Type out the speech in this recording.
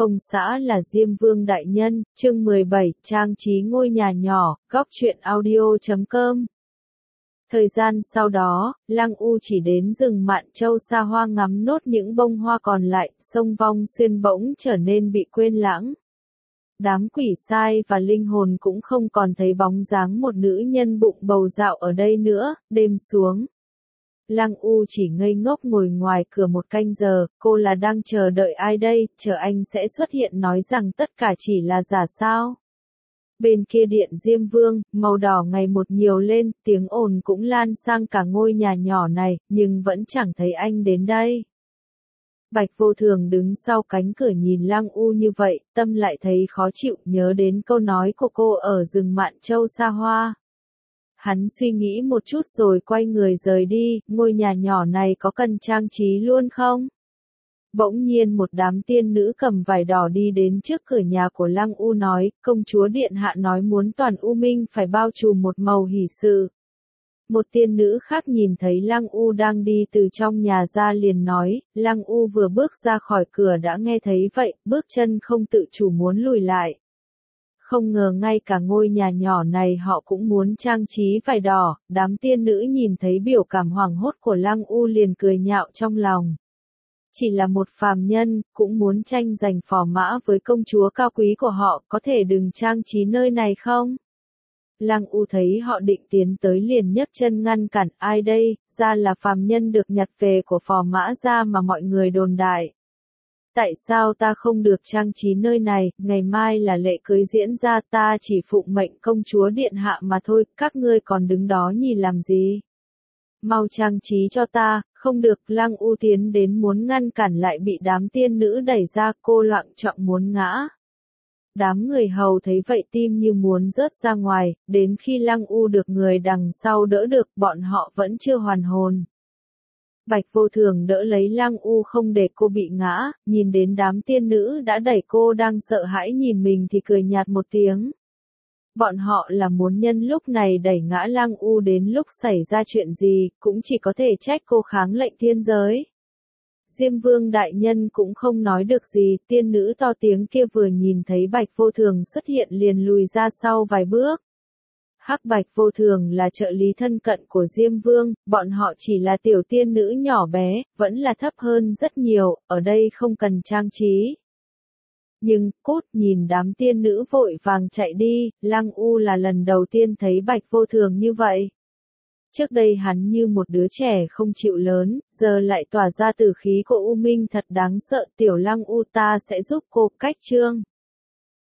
ông xã là Diêm Vương đại nhân, chương 17, trang trí ngôi nhà nhỏ, góc truyện audio.com. Thời gian sau đó, Lăng U chỉ đến rừng Mạn Châu xa hoa ngắm nốt những bông hoa còn lại, sông Vong Xuyên bỗng trở nên bị quên lãng. Đám quỷ sai và linh hồn cũng không còn thấy bóng dáng một nữ nhân bụng bầu dạo ở đây nữa. Đêm xuống, Lăng U chỉ ngây ngốc ngồi ngoài cửa một canh giờ, cô là đang chờ đợi ai đây, chờ anh sẽ xuất hiện nói rằng tất cả chỉ là giả sao. Bên kia điện Diêm Vương, màu đỏ ngày một nhiều lên, tiếng ồn cũng lan sang cả ngôi nhà nhỏ này, nhưng vẫn chẳng thấy anh đến đây. Bạch Vô Thường đứng sau cánh cửa nhìn Lăng U như vậy, tâm lại thấy khó chịu, nhớ đến câu nói của cô ở rừng Mạn Châu xa hoa. Hắn suy nghĩ một chút rồi quay người rời đi, ngôi nhà nhỏ này có cần trang trí luôn không? Bỗng nhiên một đám tiên nữ cầm vải đỏ đi đến trước cửa nhà của Lăng U nói, công chúa điện hạ nói muốn toàn U Minh phải bao trùm một màu hỷ sự. Một tiên nữ khác nhìn thấy Lăng U đang đi từ trong nhà ra liền nói, Lăng U vừa bước ra khỏi cửa đã nghe thấy vậy, bước chân không tự chủ muốn lùi lại. Không ngờ ngay cả ngôi nhà nhỏ này họ cũng muốn trang trí vải đỏ, đám tiên nữ nhìn thấy biểu cảm hoảng hốt của Lăng U liền cười nhạo trong lòng. Chỉ là một phàm nhân, cũng muốn tranh giành phò mã với công chúa cao quý của họ, có thể đừng trang trí nơi này không? Lăng U thấy họ định tiến tới liền nhấc chân ngăn cản, ai đây, ra là phàm nhân được nhặt về của phò mã ra mà mọi người đồn đại. Tại sao ta không được trang trí nơi này, ngày mai là lễ cưới diễn ra, ta chỉ phụng mệnh công chúa điện hạ mà thôi, các ngươi còn đứng đó nhìn làm gì? Mau trang trí cho ta, không được. Lăng U tiến đến muốn ngăn cản lại bị đám tiên nữ đẩy ra, cô loạng choạng muốn ngã. Đám người hầu thấy vậy tim như muốn rớt ra ngoài, đến khi Lăng U được người đằng sau đỡ được, bọn họ vẫn chưa hoàn hồn. Bạch Vô Thường đỡ lấy Lăng U không để cô bị ngã, nhìn đến đám tiên nữ đã đẩy cô đang sợ hãi nhìn mình thì cười nhạt một tiếng. Bọn họ là muốn nhân lúc này đẩy ngã Lăng U, đến lúc xảy ra chuyện gì, cũng chỉ có thể trách cô kháng lệnh thiên giới. Diêm Vương đại nhân cũng không nói được gì, tiên nữ to tiếng kia vừa nhìn thấy Bạch Vô Thường xuất hiện liền lùi ra sau vài bước. Hắc Bạch Vô Thường là trợ lý thân cận của Diêm Vương, bọn họ chỉ là tiểu tiên nữ nhỏ bé, vẫn là thấp hơn rất nhiều, ở đây không cần trang trí. Nhưng, cút, nhìn đám tiên nữ vội vàng chạy đi, Lăng U là lần đầu tiên thấy Bạch Vô Thường như vậy. Trước đây hắn như một đứa trẻ không chịu lớn, giờ lại tỏa ra tử khí của U Minh thật đáng sợ. Tiểu Lăng U, ta sẽ giúp cô. Cách chương